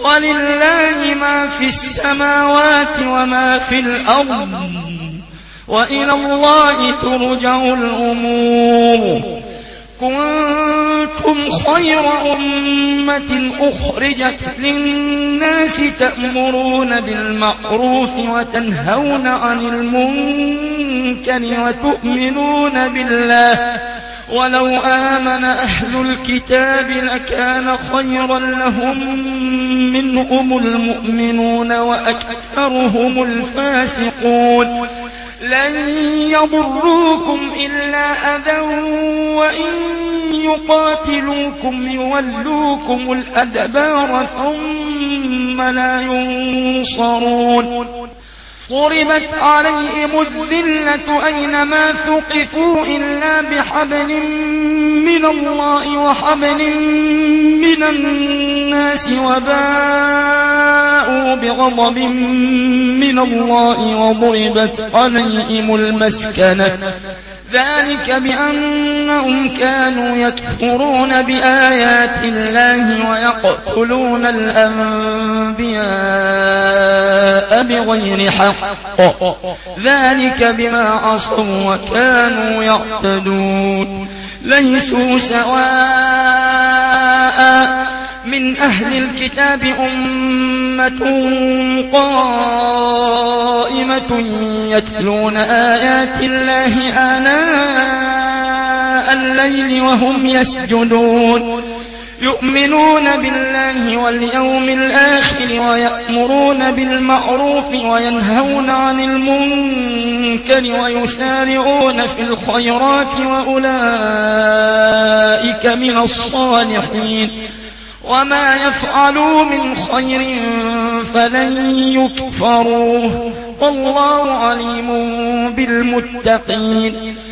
ولله ما في السماوات وما في الأرض وإلى الله ترجع الأمور. كنتم خير أمة أخرجت للناس تأمرون بالمعروف وتنهون عن المنكر وتؤمنون بالله ولو آمن أهل الكتاب لكان خيرا لهم منهم المؤمنون وأكثرهم الفاسقون. لن يضروكم إلا أذى وإن يقاتلوكم يولوكم الأدبار ثم لا ينصرون. ضربت عليهم الذلة أينما ثقفوا إلا بحبل من الله وحبل من الناس وباءوا بغضب من الله وضربت عليهم المسكنة ذلك بأنهم كانوا يكفرون بآيات الله ويقتلون الأنبياء بغير حق ذلك بما عصوا وكانوا يعتدون. ليسوا سواء من أهل الكتاب أمة قائمة يتلون آيات الله آناء الليل وهم يسجدون يؤمنون بالله واليوم الآخر ويأمرون بالمعروف وينهون عن المنكر ويسارعون في الخيرات وأولئك من الصالحين. وما يفعلوا من خير فلن يكفروه والله عليم بالمتقين.